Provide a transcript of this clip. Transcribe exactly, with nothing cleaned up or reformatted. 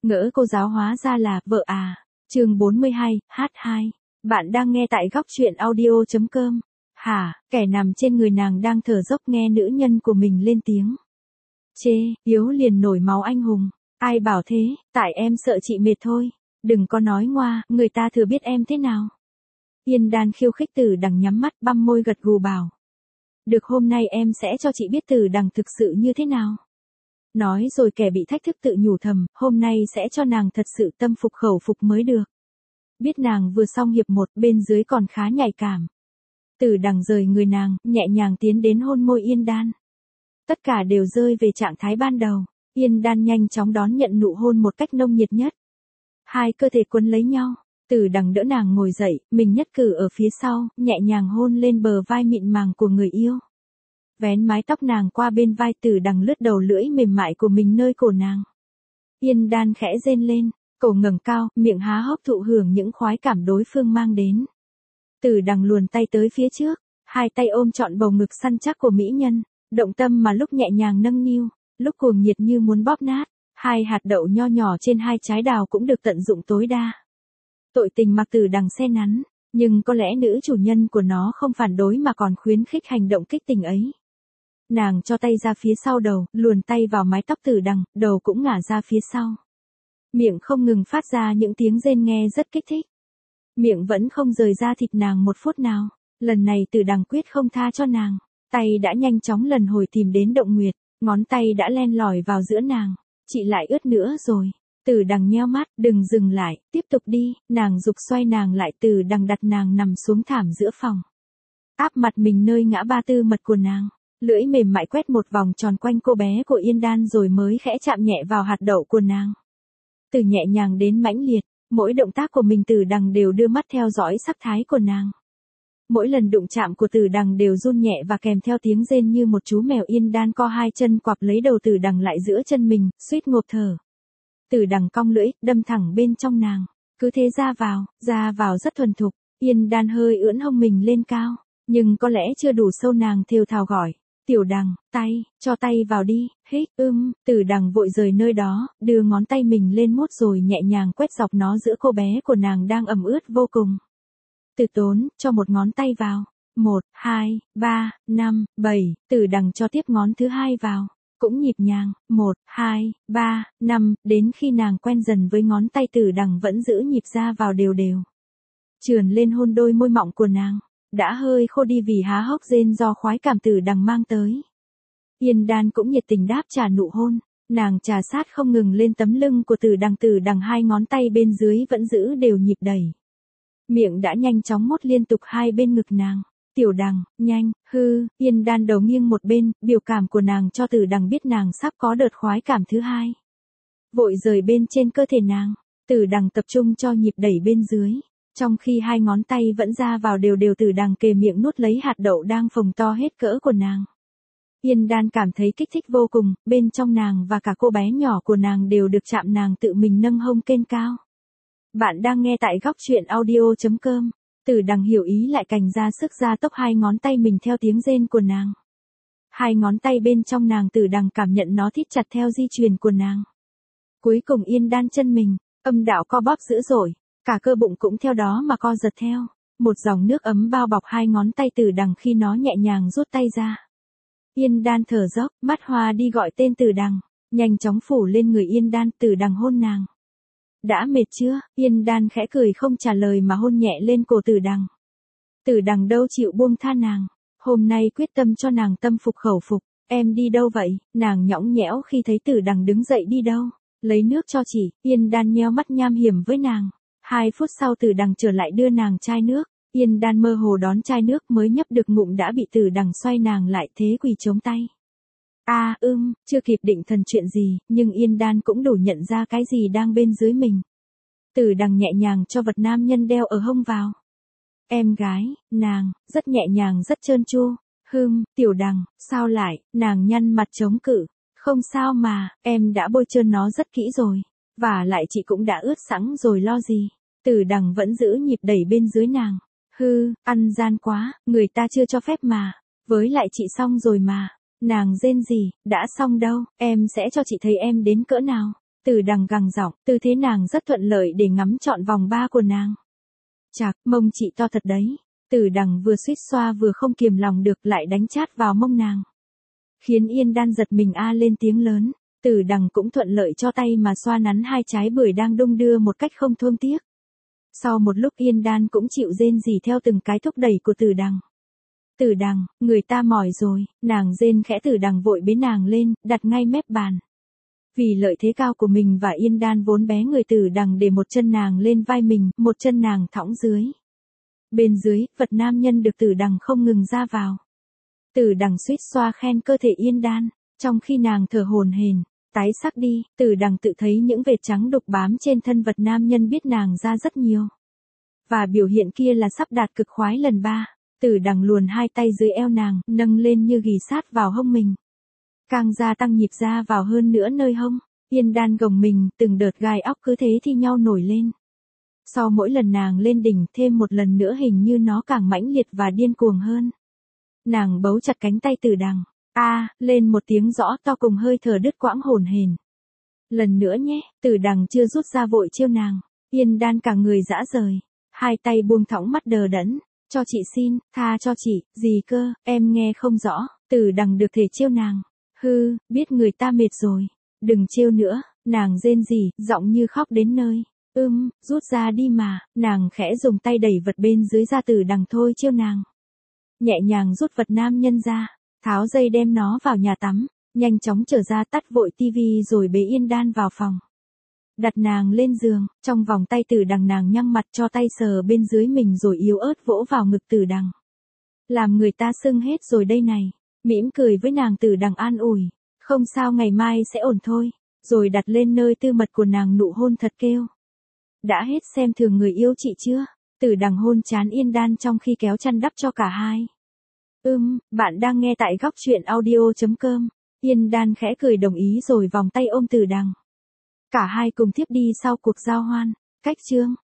Ngỡ cô giáo hóa ra là vợ à. Chương bốn mươi hai, hát hai. Bạn đang nghe tại góc truyện audio chấm com. Hả, kẻ nằm trên người nàng đang thở dốc nghe nữ nhân của mình lên tiếng. Chê, yếu liền nổi máu anh hùng. Ai bảo thế, tại em sợ chị mệt thôi. Đừng có nói ngoa, người ta thừa biết em thế nào. Yên Đan khiêu khích Tử Đằng nhắm mắt băm môi gật gù bảo. Được, hôm nay em sẽ cho chị biết Tử Đằng thực sự như thế nào. Nói rồi kẻ bị thách thức tự nhủ thầm, hôm nay sẽ cho nàng thật sự tâm phục khẩu phục mới được. Biết nàng vừa xong hiệp một, bên dưới còn khá nhạy cảm. Tử Đằng rời người nàng, nhẹ nhàng tiến đến hôn môi Yên Đan. Tất cả đều rơi về trạng thái ban đầu. Yên Đan nhanh chóng đón nhận nụ hôn một cách nồng nhiệt nhất. Hai cơ thể quấn lấy nhau. Tử Đằng đỡ nàng ngồi dậy, mình nhất cử ở phía sau, nhẹ nhàng hôn lên bờ vai mịn màng của người yêu. Vén mái tóc nàng qua bên vai, Tử Đằng lướt đầu lưỡi mềm mại của mình nơi cổ nàng. Yên Đan khẽ rên lên, cổ ngẩng cao, miệng há hốc thụ hưởng những khoái cảm đối phương mang đến. Tử Đằng luồn tay tới phía trước, hai tay ôm trọn bầu ngực săn chắc của mỹ nhân, động tâm mà lúc nhẹ nhàng nâng niu, lúc cuồng nhiệt như muốn bóp nát. Hai hạt đậu nho nhỏ trên hai trái đào cũng được tận dụng tối đa. Tội tình mặc Tử Đằng se nắn, nhưng có lẽ nữ chủ nhân của nó không phản đối mà còn khuyến khích hành động kích tình ấy. Nàng cho tay ra phía sau đầu, luồn tay vào mái tóc Tử Đằng, đầu cũng ngả ra phía sau. Miệng không ngừng phát ra những tiếng rên nghe rất kích thích. Miệng vẫn không rời ra thịt nàng một phút nào. Lần này Tử Đằng quyết không tha cho nàng. Tay đã nhanh chóng lần hồi tìm đến động nguyệt, ngón tay đã len lỏi vào giữa nàng. Chị lại ướt nữa rồi. Tử Đằng nheo mắt, đừng dừng lại, tiếp tục đi. Nàng giục xoay nàng lại. Tử Đằng đặt nàng nằm xuống thảm giữa phòng. Áp mặt mình nơi ngã ba tư mật của nàng. Lưỡi mềm mại quét một vòng tròn quanh cô bé của Yên Đan rồi mới khẽ chạm nhẹ vào hạt đậu của nàng. Từ nhẹ nhàng đến mãnh liệt, mỗi động tác của mình Tử Đằng đều đưa mắt theo dõi sắc thái của nàng. Mỗi lần đụng chạm của Tử Đằng đều run nhẹ và kèm theo tiếng rên như một chú mèo. Yên Đan co hai chân quặp lấy đầu Tử Đằng lại giữa chân mình, suýt ngộp thở. Tử Đằng cong lưỡi, đâm thẳng bên trong nàng. Cứ thế ra vào, ra vào rất thuần thục. Yên Đan hơi ưỡn hông mình lên cao, nhưng có lẽ chưa đủ sâu, nàng thều thào gọi. Tiểu Đằng, tay, cho tay vào đi, hít, ưm, Tử Đằng vội rời nơi đó, đưa ngón tay mình lên mút rồi nhẹ nhàng quét dọc nó giữa cô bé của nàng đang ẩm ướt vô cùng. Từ tốn, cho một ngón tay vào. Một, hai, ba, năm, bảy, Tử Đằng cho tiếp ngón thứ hai vào. Cũng nhịp nhàng, một, hai, ba, năm, đến khi nàng quen dần với ngón tay Tử Đằng vẫn giữ nhịp ra vào đều đều. Trườn lên hôn đôi môi mọng của nàng. Đã hơi khô đi vì há hốc rên do khoái cảm Tử Đằng mang tới. Yên Đan cũng nhiệt tình đáp trả nụ hôn, nàng trà sát không ngừng lên tấm lưng của Tử Đằng. Tử Đằng hai ngón tay bên dưới vẫn giữ đều nhịp đẩy. Miệng đã nhanh chóng mút liên tục hai bên ngực nàng. Tiểu Đằng, nhanh, hư, Yên Đan đầu nghiêng một bên, biểu cảm của nàng cho Tử Đằng biết nàng sắp có đợt khoái cảm thứ hai. Vội rời bên trên cơ thể nàng, Tử Đằng tập trung cho nhịp đẩy bên dưới. Trong khi hai ngón tay vẫn ra vào đều đều, Tử Đằng kề miệng nuốt lấy hạt đậu đang phồng to hết cỡ của nàng. Yên Đan cảm thấy kích thích vô cùng, bên trong nàng và cả cô bé nhỏ của nàng đều được chạm. Nàng tự mình nâng hông kênh cao. Bạn đang nghe tại góc truyện audio chấm com. Tử Đằng hiểu ý lại cành ra sức ra tốc hai ngón tay mình theo tiếng rên của nàng. Hai ngón tay bên trong nàng, Tử Đằng cảm nhận nó thít chặt theo di truyền của nàng. Cuối cùng Yên Đan chân mình, âm đạo co bóp dữ dội. Cả cơ bụng cũng theo đó mà co giật theo. Một dòng nước ấm bao bọc hai ngón tay Tử Đằng khi nó nhẹ nhàng rút tay ra. Yên Đan thở dốc, mắt hoa đi gọi tên Tử Đằng, nhanh chóng phủ lên người Yên Đan. Tử Đằng hôn nàng. Đã mệt chưa? Yên Đan khẽ cười không trả lời mà hôn nhẹ lên cổ Tử Đằng. Tử Đằng đâu chịu buông tha nàng. Hôm nay quyết tâm cho nàng tâm phục khẩu phục. Em đi đâu vậy? Nàng nhõng nhẽo khi thấy Tử Đằng đứng dậy. Đi đâu? Lấy nước cho chị. Yên Đan nheo mắt nham hiểm với nàng. Hai phút sau Tử Đằng trở lại đưa nàng chai nước. Yên Đan mơ hồ đón chai nước, mới nhấp được ngụm đã bị Tử Đằng xoay nàng lại thế quỳ chống tay. A à, ưm, chưa kịp định thần chuyện gì, nhưng Yên Đan cũng đủ nhận ra cái gì đang bên dưới mình. Tử Đằng nhẹ nhàng cho vật nam nhân đeo ở hông vào. Em gái, nàng, rất nhẹ nhàng rất trơn tru. Hừm, Tiểu Đằng, sao lại? Nàng nhăn mặt chống cự. Không sao mà, em đã bôi trơn nó rất kỹ rồi. Và lại chị cũng đã ướt sẵn rồi lo gì. Tử Đằng vẫn giữ nhịp đẩy bên dưới nàng. Hư, ăn gian quá, người ta chưa cho phép mà. Với lại chị xong rồi mà. Nàng rên gì, đã xong đâu, em sẽ cho chị thấy em đến cỡ nào. Từ Đằng gằn giọng, tư thế nàng rất thuận lợi để ngắm trọn vòng ba của nàng. Chạc, mông chị to thật đấy. Từ Đằng vừa suýt xoa vừa không kiềm lòng được lại đánh chát vào mông nàng. Khiến Yên Đan giật mình a lên tiếng lớn. Từ Đằng cũng thuận lợi cho tay mà xoa nắn hai trái bưởi đang đung đưa một cách không thương tiếc. Sau một lúc Yên Đan cũng chịu rên rỉ theo từng cái thúc đẩy của Từ Đằng. Từ Đằng, người ta mỏi rồi, nàng rên khẽ. Từ Đằng vội bế nàng lên, đặt ngay mép bàn. Vì lợi thế cao của mình và Yên Đan vốn bé người, Từ Đằng để một chân nàng lên vai mình, một chân nàng thõng dưới. Bên dưới, vật nam nhân được Từ Đằng không ngừng ra vào. Từ Đằng suýt xoa khen cơ thể Yên Đan, trong khi nàng thở hổn hển, tái sắc đi. Từ Đằng tự thấy những vệt trắng đục bám trên thân vật nam nhân biết nàng ra rất nhiều. Và biểu hiện kia là sắp đạt cực khoái lần ba. Từ Đằng luồn hai tay dưới eo nàng, nâng lên như ghì sát vào hông mình. Càng gia tăng nhịp ra vào hơn nữa nơi hông. Yên Đan gồng mình, từng đợt gai óc cứ thế thi nhau nổi lên. Sau mỗi lần nàng lên đỉnh, thêm một lần nữa hình như nó càng mãnh liệt và điên cuồng hơn. Nàng bấu chặt cánh tay Từ Đằng. A, à, lên một tiếng rõ to cùng hơi thở đứt quãng hổn hển. Lần nữa nhé. Từ Đằng chưa rút ra vội chiêu nàng. Yên Đan cả người dã rời. Hai tay buông thõng mắt đờ đẫn. Cho chị xin, tha cho chị, gì cơ, em nghe không rõ. Từ Đằng được thể chiêu nàng. Hư, biết người ta mệt rồi. Đừng chiêu nữa. Nàng rên rỉ, giọng như khóc đến nơi. Ưm, rút ra đi mà. Nàng khẽ dùng tay đẩy vật bên dưới ra. Từ Đằng thôi chiêu nàng. Nhẹ nhàng rút vật nam nhân ra. Tháo dây đem nó vào nhà tắm. Nhanh chóng trở ra tắt vội tivi rồi bế Yên Đan vào phòng. Đặt nàng lên giường. Trong vòng tay Từ Đằng nàng nhăn mặt cho tay sờ bên dưới mình rồi yếu ớt vỗ vào ngực Từ Đằng. Làm người ta sưng hết rồi đây này. Mỉm cười với nàng. Từ Đằng an ủi. Không sao, ngày mai sẽ ổn thôi. Rồi đặt lên nơi tư mật của nàng nụ hôn thật kêu. Đã hết xem thường người yêu chị chưa? Từ Đằng hôn trán Yên Đan trong khi kéo chăn đắp cho cả hai. Ừm, bạn đang nghe tại góc truyện audio chấm com. Yên Đan khẽ cười đồng ý rồi vòng tay ôm Từ Đằng. Cả hai cùng tiếp đi sau cuộc giao hoan. Cách chương